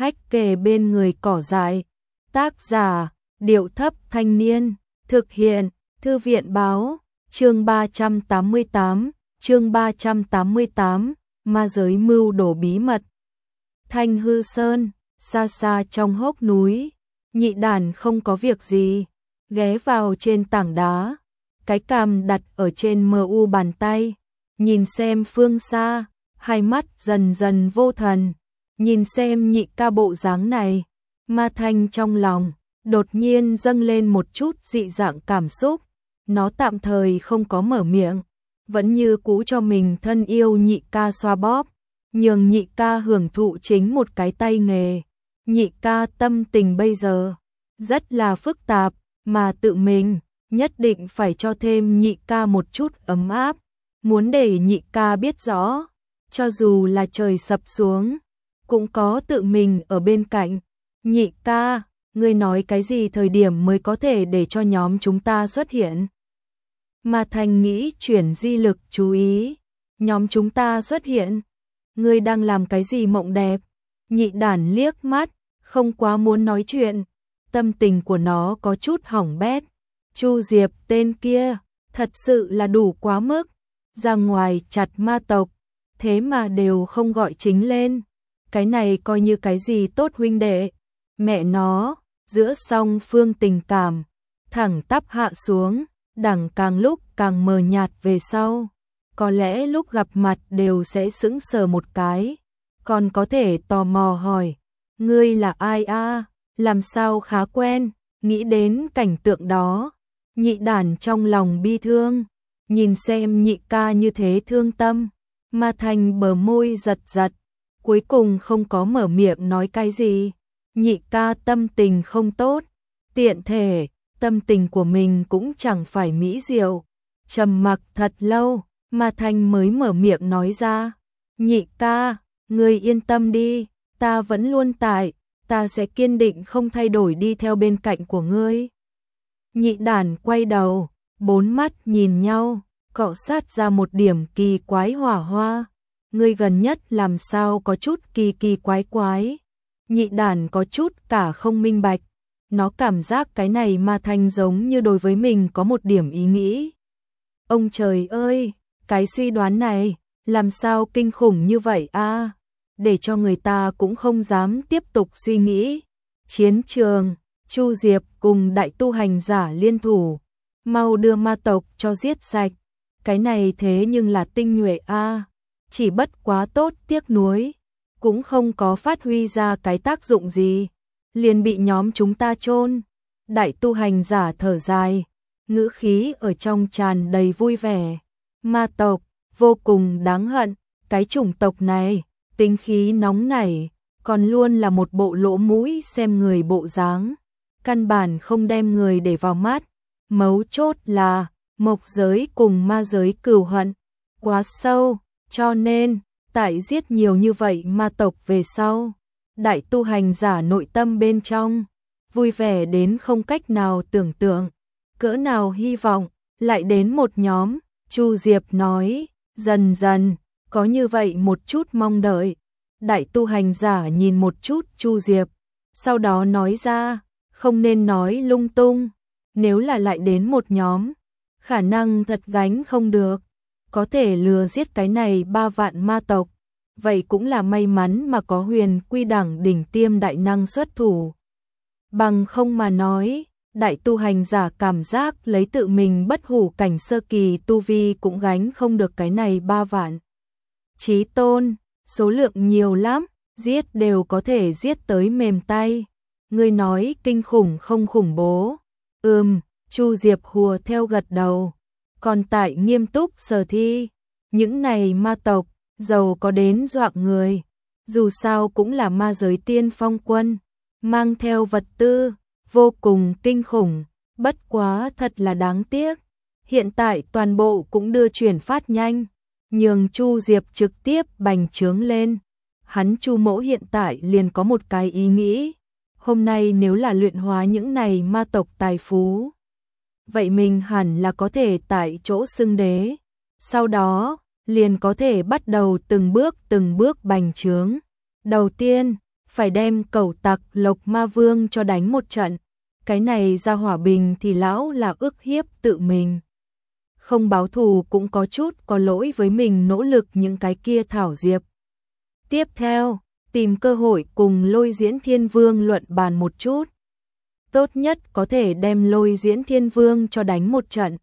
hách kề bên người cỏ dại. Tác giả, Điệu Thấp Thanh Niên, thực hiện, Thư viện Báo, chương 388, ma giới mưu đồ bí mật. Thanh Hư Sơn, xa xa trong hốc núi, Nhị Đản không có việc gì, ghé vào trên tảng đá, cái cằm đặt ở trên mờ u bàn tay, nhìn xem phương xa, hai mắt dần dần vô thần, nhìn xem Nhị ca bộ dáng này, Ma Thanh trong lòng đột nhiên dâng lên một chút dị dạng cảm xúc, nó tạm thời không có mở miệng, vẫn như cũ cho mình thân yêu Nhị ca xoa bóp, nhường Nhị ca hưởng thụ chính một cái tay nghề. Nhị ca tâm tình bây giờ rất là phức tạp, mà tự mình nhất định phải cho thêm Nhị ca một chút ấm áp, muốn để Nhị ca biết rõ, cho dù là trời sập xuống, cũng có tự mình ở bên cạnh. Nhị ca, ngươi nói cái gì thời điểm mới có thể để cho nhóm chúng ta xuất hiện? Ma Thanh nghĩ chuyển di lực chú ý, nhóm chúng ta xuất hiện? Ngươi đang làm cái gì mộng đẹp? Nhị Đản liếc mắt, không quá muốn nói chuyện, tâm tình của nó có chút hỏng bét. Chu Diệp tên kia, thật sự là đủ quá mức, ra ngoài chặt ma tộc, thế mà đều không gọi chính lên, cái này coi như cái gì tốt huynh đệ. Mẹ nó, giữa song phương tình cảm, thẳng tắp hạ xuống, đẳng càng lúc càng mờ nhạt về sau, có lẽ lúc gặp mặt đều sẽ sững sờ một cái, còn có thể tò mò hỏi, ngươi là ai a? Làm sao khá quen, nghĩ đến cảnh tượng đó, Nhị Đản trong lòng bi thương, nhìn xem Nhị ca như thế thương tâm, Ma Thanh bờ môi giật giật, cuối cùng không có mở miệng nói cái gì. Nhị ca tâm tình không tốt, tiện thể, tâm tình của mình cũng chẳng phải mỹ diệu. Trầm mặc thật lâu, Ma Thanh mới mở miệng nói ra, Nhị ca, ngươi yên tâm đi, ta vẫn luôn tại, ta sẽ kiên định không thay đổi đi theo bên cạnh của ngươi. Nhị Đản quay đầu, bốn mắt nhìn nhau, cọ sát ra một điểm kỳ quái hỏa hoa. Ngươi gần nhất làm sao có chút kỳ kỳ quái quái. Nhị Đản có chút cả không minh bạch, nó cảm giác cái này Ma Thanh giống như đối với mình có một điểm ý nghĩ. Ông trời ơi, cái suy đoán này, làm sao kinh khủng như vậy a? Để cho người ta cũng không dám tiếp tục suy nghĩ. Chiến trường, Chu Diệp cùng đại tu hành giả liên thủ, mau đưa ma tộc cho giết sạch. Cái này thế nhưng là tinh nhuệ a, chỉ bất quá tốt tiếc nuối, cũng không có phát huy ra cái tác dụng gì, liền bị nhóm chúng ta chôn. Đại tu hành giả thở dài, ngữ khí ở trong tràn đầy vui vẻ. Ma tộc vô cùng đáng hận, cái chủng tộc này tính khí nóng nảy, còn luôn là một bộ lỗ mũi xem người bộ dáng, căn bản không đem người để vào mắt. Mấu chốt là mộc giới cùng ma giới cừu hận quá sâu, cho nên tại giết nhiều như vậy ma tộc về sau, đại tu hành giả nội tâm bên trong vui vẻ đến không cách nào tưởng tượng, cỡ nào hy vọng lại đến một nhóm. Chu Diệp nói, dần dần có như vậy một chút mong đợi. Đại tu hành giả nhìn một chút Chu Diệp, sau đó nói ra, không nên nói lung tung, nếu là lại đến một nhóm, khả năng thật gánh không được, có thể lừa giết cái này 3 vạn ma tộc, vậy cũng là may mắn mà có Huyền Quy đẳng đỉnh tiêm đại năng xuất thủ. Bằng không mà nói, đại tu hành giả cảm giác lấy tự mình bất hủ cảnh sơ kỳ tu vi cũng gánh không được cái này 3 vạn. Chí tôn, số lượng nhiều lắm, giết đều có thể giết tới mềm tay. Ngươi nói kinh khủng không khủng bố? Chu Diệp hùa theo gật đầu. Còn tại nghiêm túc sở thi, những này ma tộc, giàu có đến dọa người. Dù sao cũng là ma giới tiên phong quân, mang theo vật tư, vô cùng kinh khủng, bất quá thật là đáng tiếc. Hiện tại toàn bộ cũng đưa chuyển phát nhanh, nhường Chu Diệp trực tiếp bành trướng lên. Hắn Chu mỗ hiện tại liền có một cái ý nghĩ, hôm nay nếu là luyện hóa những này ma tộc tài phú, vậy mình hẳn là có thể tại chỗ xưng đế, sau đó liền có thể bắt đầu từng bước bành trướng. Đầu tiên, phải đem cẩu tặc Lộc Ma Vương cho đánh một trận. Cái này ra hỏa bình thì lão là ức hiếp tự mình. Không báo thù cũng có chút có lỗi với mình nỗ lực những cái kia thảo diệp. Tiếp theo, tìm cơ hội cùng Lôi Diễn Thiên Vương luận bàn một chút. Tốt nhất có thể đem Lôi Diễn Thiên Vương cho đánh một trận.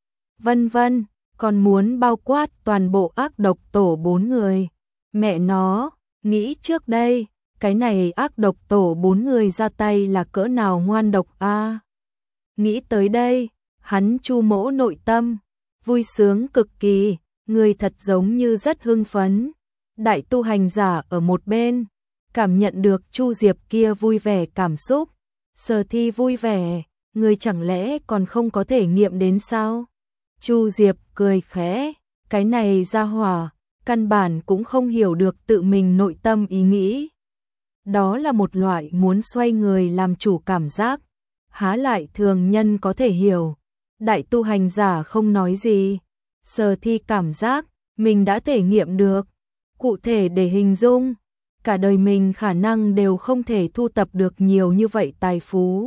Vân vân, còn muốn bao quát toàn bộ ác độc tổ 4 người. Mẹ nó, nghĩ trước đây, cái này ác độc tổ 4 người ra tay là cỡ nào ngoan độc a. Nghĩ tới đây, hắn Chu Mỗ nội tâm vui sướng cực kỳ, người thật giống như rất hưng phấn. Đại tu hành giả ở một bên, cảm nhận được Chu Diệp kia vui vẻ cảm xúc. Sở Thi vui vẻ, người chẳng lẽ còn không có thể nghiệm đến sao? Chu Diệp cười khẽ, cái này ra hỏa, căn bản cũng không hiểu được tự mình nội tâm ý nghĩ. Đó là một loại muốn xoay người làm chủ cảm giác, há lại thường nhân có thể hiểu. Đại tu hành giả không nói gì, Sở Thi cảm giác mình đã thể nghiệm được. Cụ thể để hình dung, cả đời mình khả năng đều không thể thu tập được nhiều như vậy tài phú.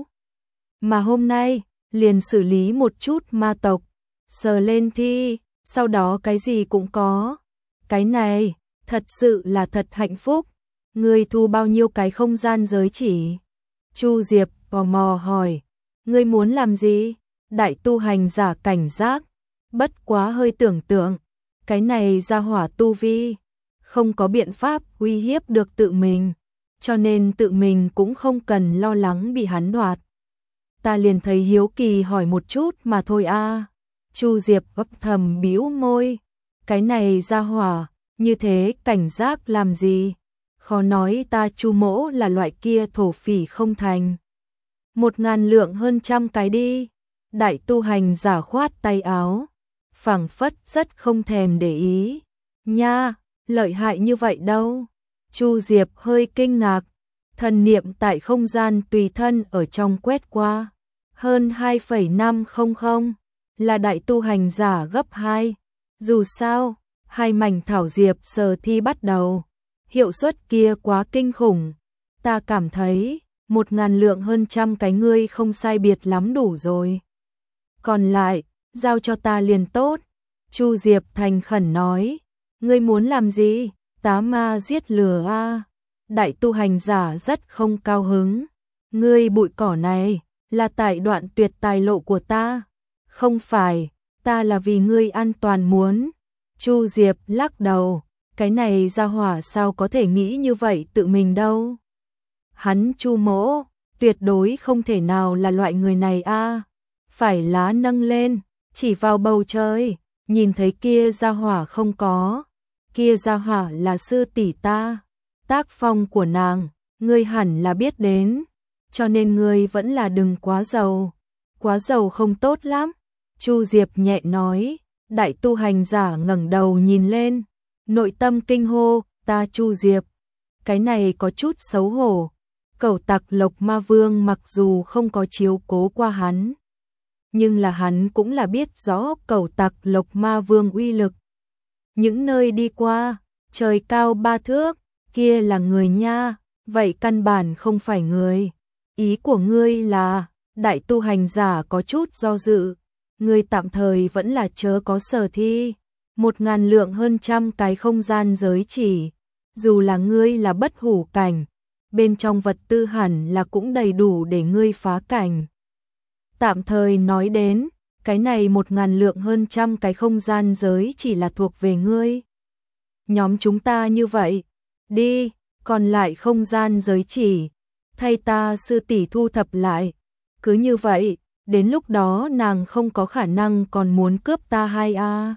Mà hôm nay, liền xử lý một chút ma tộc, sờ lên thi, sau đó cái gì cũng có. Cái này, thật sự là thật hạnh phúc. Ngươi thu bao nhiêu cái không gian giới chỉ? Chu Diệp tò mò hỏi, ngươi muốn làm gì? Đại tu hành giả cảnh giác, bất quá hơi tưởng tượng, cái này ra hỏa tu vi, không có biện pháp uy hiếp được tự mình, cho nên tự mình cũng không cần lo lắng bị hắn đoạt. Ta liền thấy hiếu kỳ hỏi một chút mà thôi a. Chu Diệp gấp thầm bĩu môi, cái này ra hỏa, như thế cảnh giác làm gì? Khó nói ta Chu Mỗ là loại kia thổ phỉ không thành. 1000 lượng hơn trăm cái đi. Đại tu hành giả khoát tay áo, phảng phất rất không thèm để ý. Nha, lợi hại như vậy đâu? Chu Diệp hơi kinh ngạc, thần niệm tại không gian tùy thân ở trong quét qua. Hơn 2,500 là đại tu hành giả gấp 2. Dù sao, 2 mảnh thảo diệp Sở Thi bắt đầu. Hiệu suất kia quá kinh khủng. Ta cảm thấy 1000 lượng hơn trăm cái ngươi không sai biệt lắm đủ rồi. Còn lại, giao cho ta liền tốt. Chu Diệp thành khẩn nói. Ngươi muốn làm gì? Tá ma giết lừa a. Đại tu hành giả rất không cao hứng. Ngươi bụi cỏ này, là tại đoạn tuyệt tài lộ của ta. Không phải, ta là vì ngươi an toàn muốn. Chu Diệp lắc đầu, cái này ra hỏa sao có thể nghĩ như vậy tự mình đâu. Hắn Chu Mỗ, tuyệt đối không thể nào là loại người này a. Phải lá nâng lên, chỉ vào bầu trời, nhìn thấy kia ra hỏa không có. Kia ra hỏa là sư tỷ ta, tác phong của nàng, ngươi hẳn là biết đến, cho nên ngươi vẫn là đừng quá giàu không tốt lắm. Chu Diệp nhẹ nói, đại tu hành giả ngẩng đầu nhìn lên, nội tâm kinh hô, ta Chu Diệp, cái này có chút xấu hổ. Cẩu tặc Lộc Ma Vương mặc dù không có chiếu cố qua hắn, nhưng là hắn cũng là biết rõ cẩu tặc Lộc Ma Vương uy lực. Những nơi đi qua, trời cao 3 thước, kia là người nha, vậy căn bản không phải người. Ý của ngươi là, đại tu hành giả có chút do dự, ngươi tạm thời vẫn là chớ có Sở Thi. 1000 lượng hơn trăm cái không gian giới chỉ, dù là ngươi là bất hủ cảnh, bên trong vật tư hẳn là cũng đầy đủ để ngươi phá cảnh. Tạm thời nói đến, cái này 1000 lượng hơn trăm cái không gian giới chỉ là thuộc về ngươi. Nhóm chúng ta như vậy, đi, còn lại không gian giới chỉ, thay ta sư tỷ thu thập lại. Cứ như vậy, đến lúc đó nàng không có khả năng còn muốn cướp ta hay a?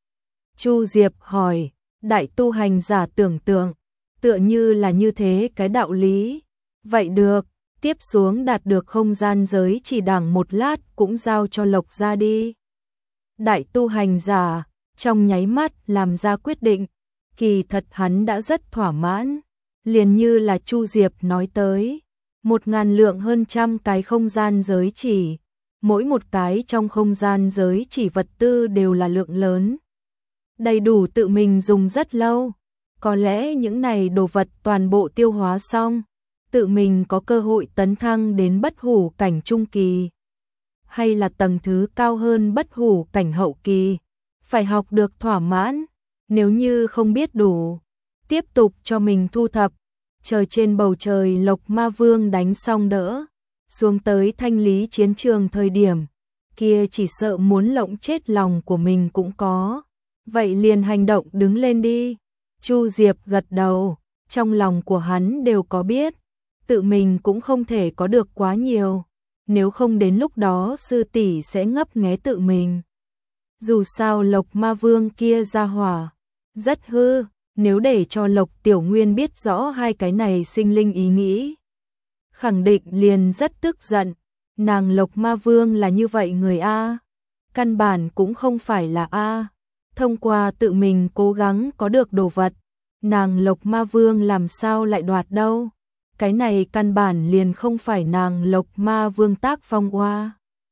Chu Diệp hỏi, đại tu hành giả tưởng tượng, tựa như là như thế cái đạo lý. Vậy được, tiếp xuống đạt được không gian giới chỉ đằng một lát cũng giao cho Lộc ra đi. Đại tu hành giả, trong nháy mắt làm ra quyết định, kỳ thật hắn đã rất thỏa mãn, liền như là Chu Diệp nói tới. 1000 lượng hơn trăm cái không gian giới chỉ, mỗi một cái trong không gian giới chỉ vật tư đều là lượng lớn. Đầy đủ tự mình dùng rất lâu, có lẽ những này đồ vật toàn bộ tiêu hóa xong, tự mình có cơ hội tấn thăng đến bất hủ cảnh trung kỳ, hay là tầng thứ cao hơn bất hủ cảnh hậu kỳ, phải học được thỏa mãn, nếu như không biết đủ, tiếp tục cho mình thu thập. Trời trên bầu trời Lộc Ma Vương đánh xong đỡ, xuống tới thanh lý chiến trường thời điểm, kia chỉ sợ muốn lộng chết lòng của mình cũng có. Vậy liền hành động đứng lên đi. Chu Diệp gật đầu, trong lòng của hắn đều có biết, tự mình cũng không thể có được quá nhiều, nếu không đến lúc đó sư tỷ sẽ ngấp nghé tự mình. Dù sao Lộc Ma Vương kia ra hỏa, rất hư, nếu để cho Lộc Tiểu Nguyên biết rõ hai cái này sinh linh ý nghĩ, khẳng định liền rất tức giận, nàng Lộc Ma Vương là như vậy người A, căn bản cũng không phải là A, thông qua tự mình cố gắng có được đồ vật, nàng Lộc Ma Vương làm sao lại đoạt đâu, cái này căn bản liền không phải nàng Lộc Ma Vương tác phong qua.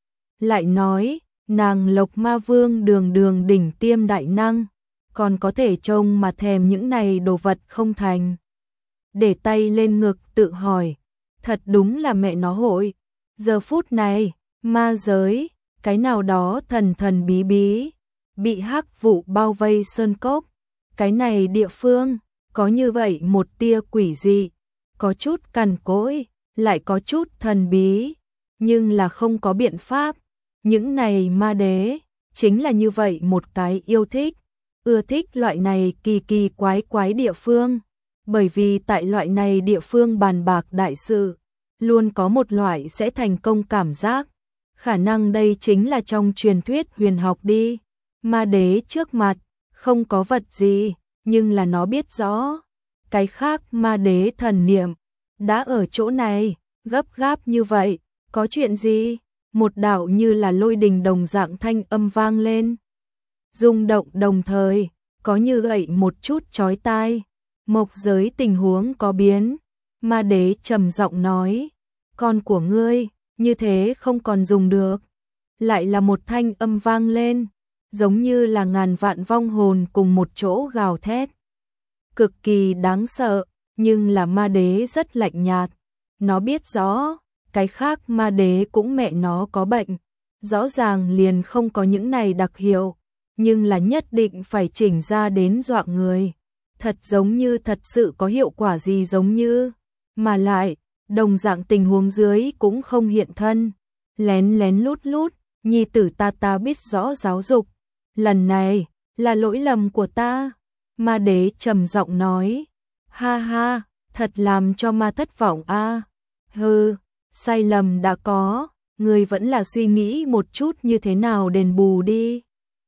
Lại nói, nàng Lộc Ma Vương đường đường đỉnh tiêm đại năng, còn có thể trông mà thèm những này đồ vật không thành. Để tay lên ngực tự hỏi, thật đúng là mẹ nó hội. Giờ phút này, ma giới, cái nào đó thần thần bí bí, bị hắc vụ bao vây sơn cốc. Cái này địa phương, có như vậy một tia quỷ dị, có chút cằn cỗi, lại có chút thần bí, nhưng là không có biện pháp. Những này ma đế, chính là như vậy một cái yêu thích, ưa thích loại này kỳ kỳ quái quái địa phương, bởi vì tại loại này địa phương bàn bạc đại sự, luôn có một loại sẽ thành công cảm giác, khả năng đây chính là trong truyền thuyết huyền học đi, ma đế trước mặt, không có vật gì, nhưng là nó biết rõ, cái khác ma đế thần niệm, đã ở chỗ này, gấp gáp như vậy, có chuyện gì? Một đạo như là lôi đình đồng dạng thanh âm vang lên. Rung động đồng thời, có như gậy một chút chói tai. Mộc giới tình huống có biến. Ma đế trầm giọng nói, con của ngươi, như thế không còn dùng được. Lại là một thanh âm vang lên, giống như là ngàn vạn vong hồn cùng một chỗ gào thét. Cực kỳ đáng sợ, nhưng là ma đế rất lạnh nhạt. Nó biết rõ, cái khác ma đế cũng mẹ nó có bệnh, rõ ràng liền không có những này đặc hiệu, nhưng là nhất định phải chỉnh ra đến dọa người, thật giống như thật sự có hiệu quả gì giống như, mà lại, đồng dạng tình huống dưới cũng không hiện thân, lén lén lút lút, nhi tử ta biết rõ giáo dục, lần này, là lỗi lầm của ta, ma đế trầm giọng nói, ha ha, thật làm cho ma thất vọng a. Hừ, sai lầm đã có, người vẫn là suy nghĩ một chút như thế nào đền bù đi.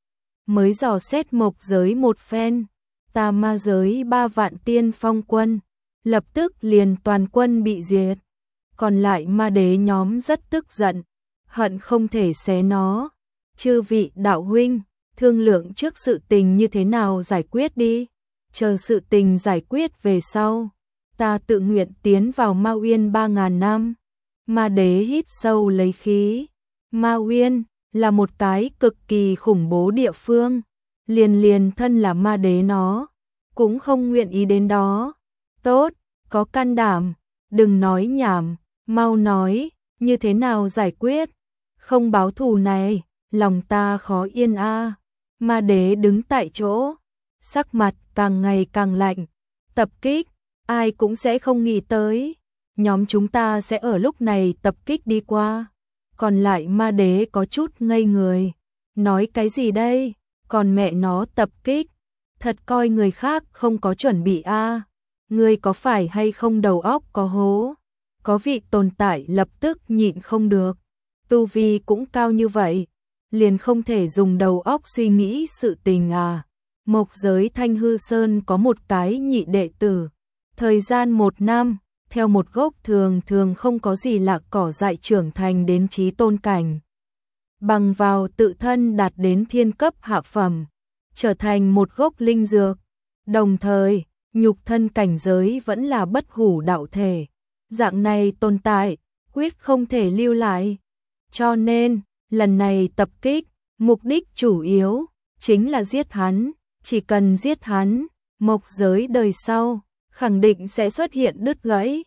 Mới dò xét mộc giới một phen, tà ma giới 3 vạn tiên phong quân, lập tức liền toàn quân bị diệt. Còn lại ma đế nhóm rất tức giận, hận không thể xé nó. Chư vị đạo huynh, thương lượng trước sự tình như thế nào giải quyết đi, chờ sự tình giải quyết về sau. Ta tự nguyện tiến vào Ma Uyên 3.000 năm. Ma đế hít sâu lấy khí. Ma Uyên là một cái cực kỳ khủng bố địa phương. Liền thân là ma đế nó, cũng không nguyện ý đến đó. Tốt, có can đảm, đừng nói nhảm, mau nói, như thế nào giải quyết. Không báo thù này, lòng ta khó yên a. Ma đế đứng tại chỗ, sắc mặt càng ngày càng lạnh. Tập kích, ai cũng sẽ không nghĩ tới. Nhóm chúng ta sẽ ở lúc này tập kích đi qua. Còn lại ma đế có chút ngây người. Nói cái gì đây? Còn mẹ nó tập kích. Thật coi người khác không có chuẩn bị a. Ngươi có phải hay không đầu óc có hố? Có vị tồn tại lập tức nhịn không được. Tu vi cũng cao như vậy. Liền không thể dùng đầu óc suy nghĩ sự tình à. Mộc giới Thanh Hư Sơn có một cái nhị đệ tử. Thời gian 1 năm, theo một gốc thường không có gì lạ cỏ dại trưởng thành đến chí tôn cảnh. Bằng vào tự thân đạt đến thiên cấp hạ phẩm, trở thành một gốc linh dược. Đồng thời, nhục thân cảnh giới vẫn là bất hủ đạo thể. Dạng này tồn tại, quyết không thể lưu lại. Cho nên, lần này tập kích, mục đích chủ yếu, chính là giết hắn. Chỉ cần giết hắn, mộc giới đời sau khẳng định sẽ xuất hiện đứt gãy.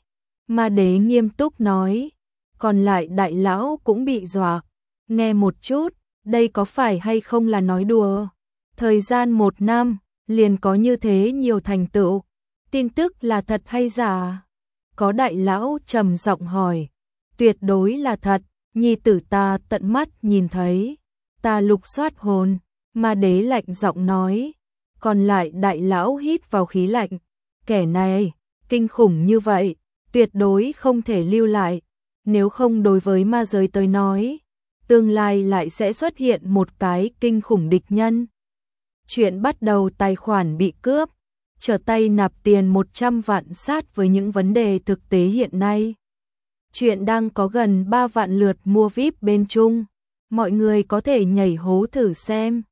Ma đế nghiêm túc nói, còn lại đại lão cũng bị dọa. Nghe một chút, đây có phải hay không là nói đùa? Thời gian 1 năm, liền có như thế nhiều thành tựu. Tin tức là thật hay giả? Có đại lão trầm giọng hỏi. Tuyệt đối là thật, nhi tử ta tận mắt nhìn thấy. Ta lục soát hồn, ma đế lạnh giọng nói. Còn lại đại lão hít vào khí lạnh. Kẻ này, kinh khủng như vậy, tuyệt đối không thể lưu lại. Nếu không đối với ma giới tới nói, tương lai lại sẽ xuất hiện một cái kinh khủng địch nhân. Chuyện bắt đầu tài khoản bị cướp, trở tay nạp tiền 100 vạn sát với những vấn đề thực tế hiện nay. Chuyện đang có gần 3 vạn lượt mua VIP bên Trung, mọi người có thể nhảy hố thử xem.